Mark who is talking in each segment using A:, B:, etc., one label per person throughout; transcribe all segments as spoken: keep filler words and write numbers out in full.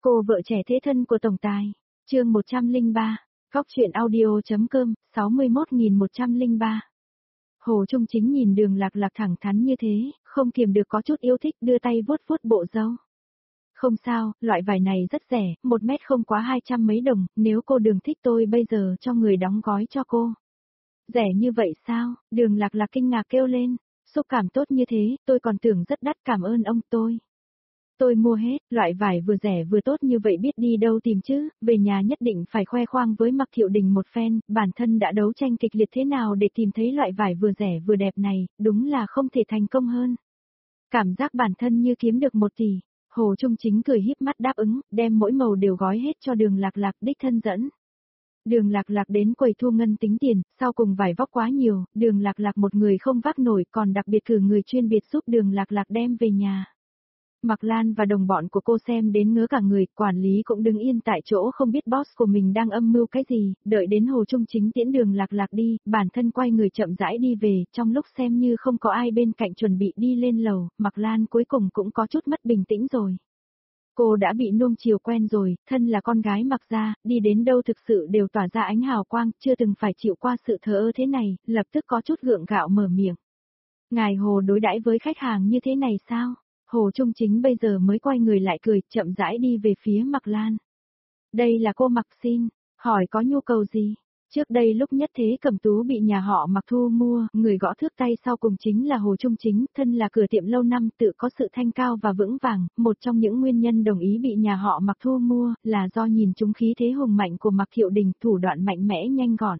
A: Cô vợ trẻ thế thân của tổng tài. Chương một trăm lẻ ba. Góc truyện audio.com, sáu mươi mốt nghìn một trăm lẻ ba. Hồ Trung Chính nhìn Đường Lạc Lạc thẳng thắn như thế, không kiềm được có chút yêu thích, đưa tay vuốt vuốt bộ râu. Không sao, loại vải này rất rẻ, một mét không quá hai trăm mấy đồng, nếu cô Đường thích tôi bây giờ cho người đóng gói cho cô. Rẻ như vậy sao? Đường Lạc Lạc kinh ngạc kêu lên. Xúc cảm tốt như thế, tôi còn tưởng rất đắt, cảm ơn ông. Tôi. Tôi mua hết, loại vải vừa rẻ vừa tốt như vậy biết đi đâu tìm chứ, về nhà nhất định phải khoe khoang với Mạc Thiệu Đình một phen, bản thân đã đấu tranh kịch liệt thế nào để tìm thấy loại vải vừa rẻ vừa đẹp này, đúng là không thể thành công hơn. Cảm giác bản thân như kiếm được một tỷ. Hồ Trung Chính cười híp mắt đáp ứng, đem mỗi màu đều gói hết cho Đường Lạc Lạc đích thân dẫn. Đường Lạc Lạc đến quầy thu ngân tính tiền, sau cùng vải vóc quá nhiều, Đường Lạc Lạc một người không vác nổi, còn đặc biệt cử người chuyên biệt giúp Đường Lạc Lạc đem về nhà. Mạc Lan và đồng bọn của cô xem đến ngớ cả người, quản lý cũng đứng yên tại chỗ không biết boss của mình đang âm mưu cái gì, đợi đến Hồ Trung Chính tiễn Đường Lạc Lạc đi, bản thân quay người chậm rãi đi về, trong lúc xem như không có ai bên cạnh chuẩn bị đi lên lầu, Mạc Lan cuối cùng cũng có chút mất bình tĩnh rồi. Cô đã bị nuông chiều quen rồi, thân là con gái Mạc gia, đi đến đâu thực sự đều tỏa ra ánh hào quang, chưa từng phải chịu qua sự thờ ơ thế này, lập tức có chút gượng gạo mở miệng. Ngài Hồ đối đãi với khách hàng như thế này sao? Hồ Trung Chính bây giờ mới quay người lại cười, chậm rãi đi về phía Mạc Lan. Đây là cô Mạc xin, hỏi có nhu cầu gì? Trước đây lúc Nhất Thế Cẩm Tú bị nhà họ Mạc thu mua, người gõ thước tay sau cùng chính là Hồ Trung Chính, thân là cửa tiệm lâu năm tự có sự thanh cao và vững vàng, một trong những nguyên nhân đồng ý bị nhà họ Mạc thu mua, là do nhìn trúng khí thế hùng mạnh của Mạc Thiệu Đình, thủ đoạn mạnh mẽ nhanh gọn.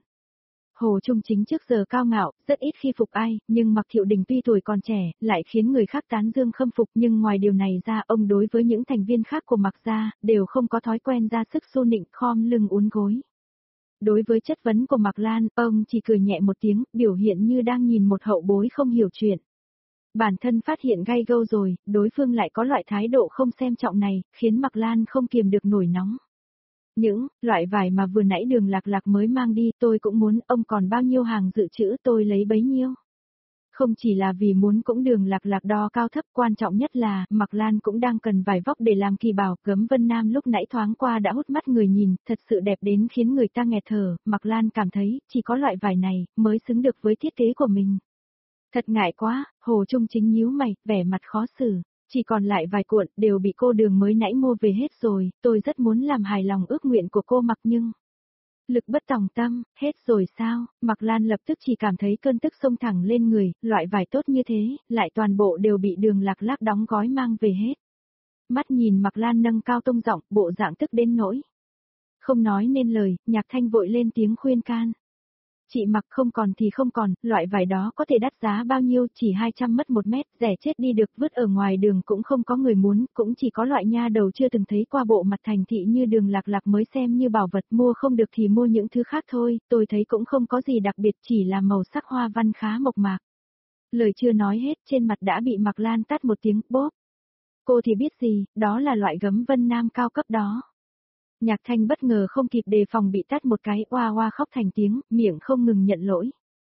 A: Hồ Trung Chính trước giờ cao ngạo, rất ít khi phục ai, nhưng Mạc Thiệu Đình tuy tuổi còn trẻ, lại khiến người khác tán dương khâm phục, nhưng ngoài điều này ra, ông đối với những thành viên khác của Mạc gia, đều không có thói quen ra sức xô nịnh, khom lưng uốn gối. Đối với chất vấn của Mạc Lan, ông chỉ cười nhẹ một tiếng, biểu hiện như đang nhìn một hậu bối không hiểu chuyện. Bản thân phát hiện gay gâu rồi, đối phương lại có loại thái độ không xem trọng này, khiến Mạc Lan không kiềm được nổi nóng. Những loại vải mà vừa nãy Đường Lạc Lạc mới mang đi tôi cũng muốn, ông còn bao nhiêu hàng dự trữ tôi lấy bấy nhiêu. Không chỉ là vì muốn cũng Đường Lạc Lạc đo cao thấp, quan trọng nhất là Mạc Lan cũng đang cần vải vóc để làm kỳ bảo. Gấm Vân Nam lúc nãy thoáng qua đã hút mắt người nhìn, thật sự đẹp đến khiến người ta nghẹt thở. Mạc Lan cảm thấy chỉ có loại vải này mới xứng được với thiết kế của mình. Thật ngại quá. Hồ Trung Chính nhíu mày, vẻ mặt khó xử. Chỉ còn lại vài cuộn, đều bị cô Đường mới nãy mua về hết rồi, tôi rất muốn làm hài lòng ước nguyện của cô Mạc nhưng... Lực bất tòng tâm, hết rồi sao? Mạc Lan lập tức chỉ cảm thấy cơn tức xông thẳng lên người, loại vải tốt như thế, lại toàn bộ đều bị Đường Lạc Lạc đóng gói mang về hết. Mắt nhìn Mạc Lan nâng cao tông giọng, bộ dạng tức đến nỗi. Không nói nên lời, Nhạc Thanh vội lên tiếng khuyên can. Chị Mạc không còn thì không còn, loại vải đó có thể đắt giá bao nhiêu, chỉ hai trăm mất một mét, rẻ chết đi được, vứt ở ngoài đường cũng không có người muốn, cũng chỉ có loại nha đầu chưa từng thấy qua bộ mặt thành thị như Đường Lạc Lạc mới xem như bảo vật, mua không được thì mua những thứ khác thôi, tôi thấy cũng không có gì đặc biệt, chỉ là màu sắc hoa văn khá mộc mạc. Lời chưa nói hết, trên mặt đã bị Mạc Lan tát một tiếng, bốp. Cô thì biết gì, đó là loại gấm Vân Nam cao cấp đó. Nhạc Thanh bất ngờ không kịp đề phòng bị tát một cái, oa oa khóc thành tiếng, miệng không ngừng nhận lỗi.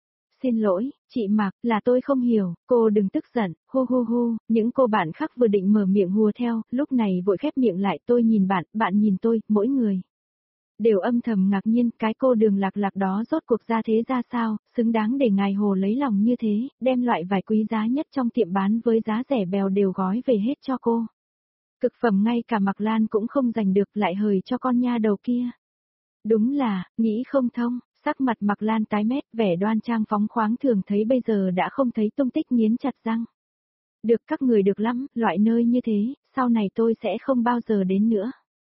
A: Xin lỗi, chị Mạc, là tôi không hiểu, cô đừng tức giận, hu hu hu, những cô bạn khác vừa định mở miệng hùa theo, lúc này vội khép miệng lại, tôi nhìn bạn, bạn nhìn tôi, mỗi người. Đều âm thầm ngạc nhiên, cái cô Đường Lạc Lạc đó rốt cuộc ra thế ra sao, xứng đáng để ngài Hồ lấy lòng như thế, đem loại vải quý giá nhất trong tiệm bán với giá rẻ bèo đều gói về hết cho cô. Cực phẩm ngay cả Mạc Lan cũng không giành được, lại hời cho con nha đầu kia. Đúng là, nghĩ không thông, sắc mặt Mạc Lan tái mét, vẻ đoan trang phóng khoáng thường thấy bây giờ đã không thấy tung tích, nghiến chặt răng. Được các người được lắm, loại nơi như thế, sau này tôi sẽ không bao giờ đến nữa.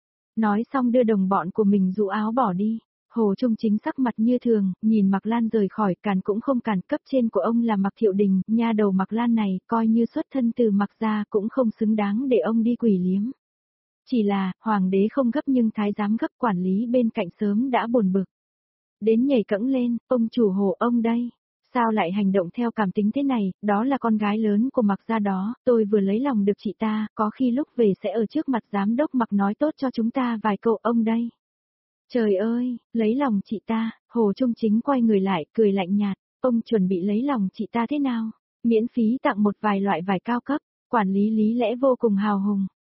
A: Nói xong đưa đồng bọn của mình dụ áo bỏ đi. Hồ Trung Chính sắc mặt như thường, nhìn Mạc Lan rời khỏi, càn cũng không càn, cấp trên của ông là Mạc Thiệu Đình, nha đầu Mạc Lan này, coi như xuất thân từ Mạc gia cũng không xứng đáng để ông đi quỷ liếm. Chỉ là, hoàng đế không gấp nhưng thái giám gấp, quản lý bên cạnh sớm đã buồn bực. Đến nhảy cẫng lên, ông chủ Hồ ông đây. Sao lại hành động theo cảm tính thế này, đó là con gái lớn của Mạc gia đó, tôi vừa lấy lòng được chị ta, có khi lúc về sẽ ở trước mặt giám đốc Mạc nói tốt cho chúng ta vài câu ông đây. Trời ơi, lấy lòng chị ta, Hồ Trung Chính quay người lại, cười lạnh nhạt, ông chuẩn bị lấy lòng chị ta thế nào? Miễn phí tặng một vài loại vải cao cấp, quản lý lý lẽ vô cùng hào hùng.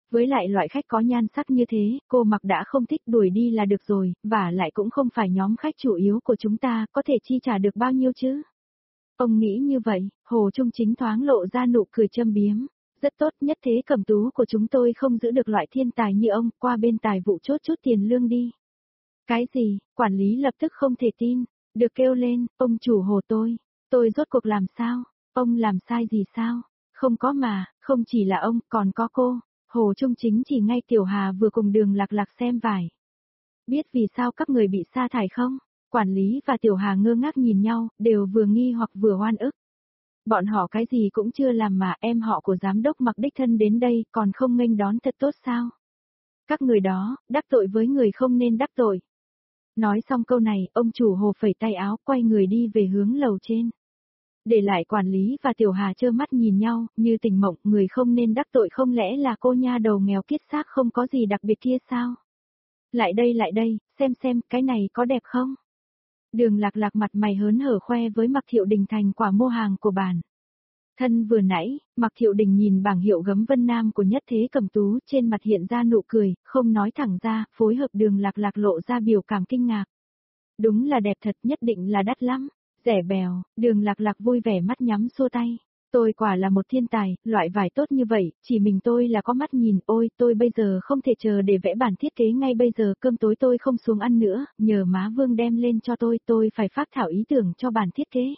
A: Với lại loại khách có nhan sắc như thế, cô mặc đã không thích đuổi đi là được rồi, và lại cũng không phải nhóm khách chủ yếu của chúng ta, có thể chi trả được bao nhiêu chứ? Ông nghĩ như vậy, Hồ Trung Chính thoáng lộ ra nụ cười châm biếm. Rất tốt, nhất thế Cẩm Tú của chúng tôi không giữ được loại thiên tài như ông, qua bên tài vụ chốt chút tiền lương đi. Cái gì, quản lý lập tức không thể tin, được kêu lên, ông chủ Hồ tôi, tôi rốt cuộc làm sao, ông làm sai gì sao? Không có mà, không chỉ là ông, còn có cô. Hồ Trung Chính chỉ ngay Tiểu Hà vừa cùng Đường Lạc Lạc xem vải. Biết vì sao các người bị sa thải không? Quản lý và Tiểu Hà ngơ ngác nhìn nhau, đều vừa nghi hoặc vừa oan ức. Bọn họ cái gì cũng chưa làm mà em họ của giám đốc mặc đích thân đến đây còn không nghênh đón thật tốt sao? Các người đó, đắc tội với người không nên đắc tội. Nói xong câu này, ông chủ Hồ phẩy tay áo quay người đi về hướng lầu trên. Để lại quản lý và Tiểu Hà trơ mắt nhìn nhau, như tình mộng, người không nên đắc tội không lẽ là cô nha đầu nghèo kiết xác không có gì đặc biệt kia sao? Lại đây lại đây, xem xem, cái này có đẹp không? Đường Lạc Lạc mặt mày hớn hở khoe với Mạc Thiệu Đình thành quả mua hàng của bản. Thân vừa nãy, Mạc Thiệu Đình nhìn bảng hiệu gấm Vân Nam của Nhất Thế Cẩm Tú, trên mặt hiện ra nụ cười, không nói thẳng ra, phối hợp Đường Lạc Lạc lộ ra biểu cảm kinh ngạc. Đúng là đẹp thật, nhất định là đắt lắm. Rẻ bèo, Đường Lạc Lạc vui vẻ mắt nhắm xua tay. Tôi quả là một thiên tài, loại vải tốt như vậy, chỉ mình tôi là có mắt nhìn, ôi, tôi bây giờ không thể chờ để vẽ bản thiết kế ngay bây giờ, cơm tối tôi không xuống ăn nữa, nhờ má Vương đem lên cho tôi, tôi phải phác thảo ý tưởng cho bản thiết kế.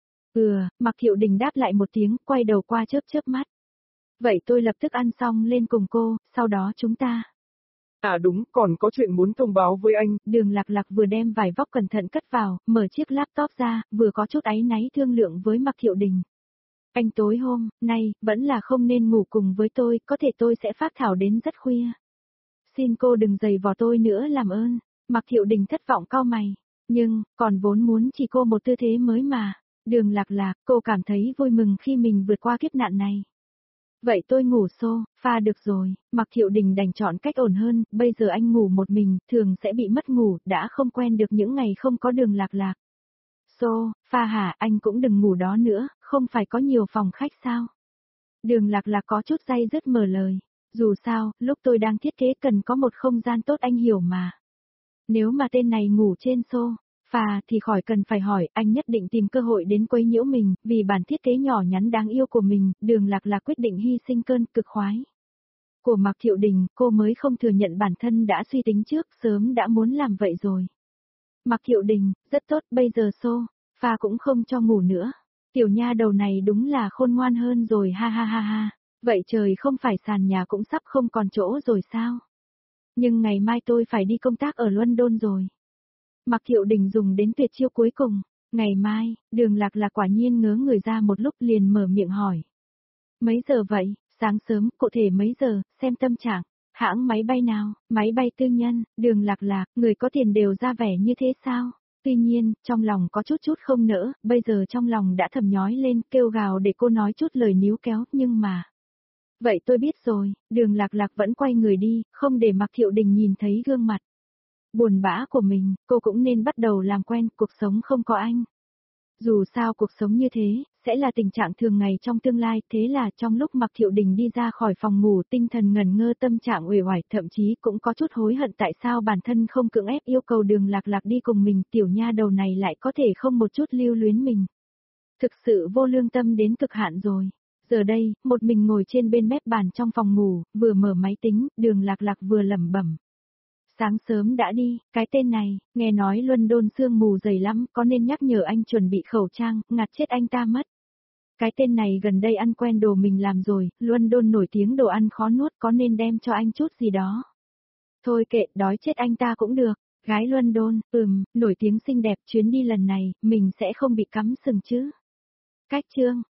A: Ừ, Mạc Thiệu Đình đáp lại một tiếng, quay đầu qua chớp chớp mắt. Vậy tôi lập tức ăn xong lên cùng cô, sau đó chúng ta.
B: À đúng, còn có chuyện muốn thông báo với anh.
A: Đường Lạc Lạc vừa đem vải vóc cẩn thận cất vào, mở chiếc laptop ra, vừa có chút áy náy thương lượng với Mạc Thiệu Đình. Anh tối hôm, nay, vẫn là không nên ngủ cùng với tôi, có thể tôi sẽ phác thảo đến rất khuya. Xin cô đừng giày vò tôi nữa làm ơn. Mạc Thiệu Đình thất vọng cau mày. Nhưng, còn vốn muốn chỉ cô một tư thế mới mà. Đường Lạc Lạc, cô cảm thấy vui mừng khi mình vượt qua kiếp nạn này. Vậy tôi ngủ xô, pha được rồi, Mạc Thiệu Đình đành chọn cách ổn hơn, bây giờ anh ngủ một mình, thường sẽ bị mất ngủ, đã không quen được những ngày không có Đường Lạc Lạc. Xô, pha hả, anh cũng đừng ngủ đó nữa, không phải có nhiều phòng khách sao? Đường Lạc Lạc có chút day dứt mở lời. Dù sao, lúc tôi đang thiết kế cần có một không gian tốt anh hiểu mà. Nếu mà tên này ngủ trên xô, phà thì khỏi cần phải hỏi, anh nhất định tìm cơ hội đến quấy nhiễu mình, vì bản thiết kế nhỏ nhắn đáng yêu của mình, Đường Lạc Lạc quyết định hy sinh cơn cực khoái. Của Mạc Thiệu Đình, cô mới không thừa nhận bản thân đã suy tính trước, sớm đã muốn làm vậy rồi. Mạc Thiệu Đình, rất tốt, bây giờ xô, phà cũng không cho ngủ nữa. Tiểu nha đầu này đúng là khôn ngoan hơn rồi ha ha ha ha. Vậy trời không phải sàn nhà cũng sắp không còn chỗ rồi sao? Nhưng ngày mai tôi phải đi công tác ở London rồi. Mạc Thiệu Đình dùng đến tuyệt chiêu cuối cùng. Ngày mai, Đường Lạc Lạc quả nhiên ngớ người ra một lúc liền mở miệng hỏi. Mấy giờ vậy? Sáng sớm, cụ thể mấy giờ, xem tâm trạng. Hãng máy bay nào? Máy bay tư nhân, Đường Lạc Lạc, người có tiền đều ra vẻ như thế sao? Tuy nhiên, trong lòng có chút chút không nỡ, bây giờ trong lòng đã thầm nhói lên, kêu gào để cô nói chút lời níu kéo, nhưng mà... Vậy tôi biết rồi, Đường Lạc Lạc vẫn quay người đi, không để Mạc Thiệu Đình nhìn thấy gương mặt buồn bã của mình, cô cũng nên bắt đầu làm quen cuộc sống không có anh. Dù sao cuộc sống như thế, sẽ là tình trạng thường ngày trong tương lai, thế là trong lúc Mạc Thiệu Đình đi ra khỏi phòng ngủ tinh thần ngẩn ngơ tâm trạng uể oải, thậm chí cũng có chút hối hận tại sao bản thân không cưỡng ép yêu cầu Đường Lạc Lạc đi cùng mình, tiểu nha đầu này lại có thể không một chút lưu luyến mình. Thực sự vô lương tâm đến cực hạn rồi. Giờ đây, một mình ngồi trên bên mép bàn trong phòng ngủ, vừa mở máy tính, Đường Lạc Lạc vừa lẩm bẩm. Sáng sớm đã đi, cái tên này, nghe nói London sương mù dày lắm, có nên nhắc nhở anh chuẩn bị khẩu trang, ngạt chết anh ta mất. Cái tên này gần đây ăn quen đồ mình làm rồi, London nổi tiếng đồ ăn khó nuốt, có nên đem cho anh chút gì đó. Thôi kệ, đói chết anh ta cũng được. Gái London, ừm, nổi tiếng xinh đẹp, chuyến đi lần này, mình sẽ không bị cắm sừng chứ. Cách chương.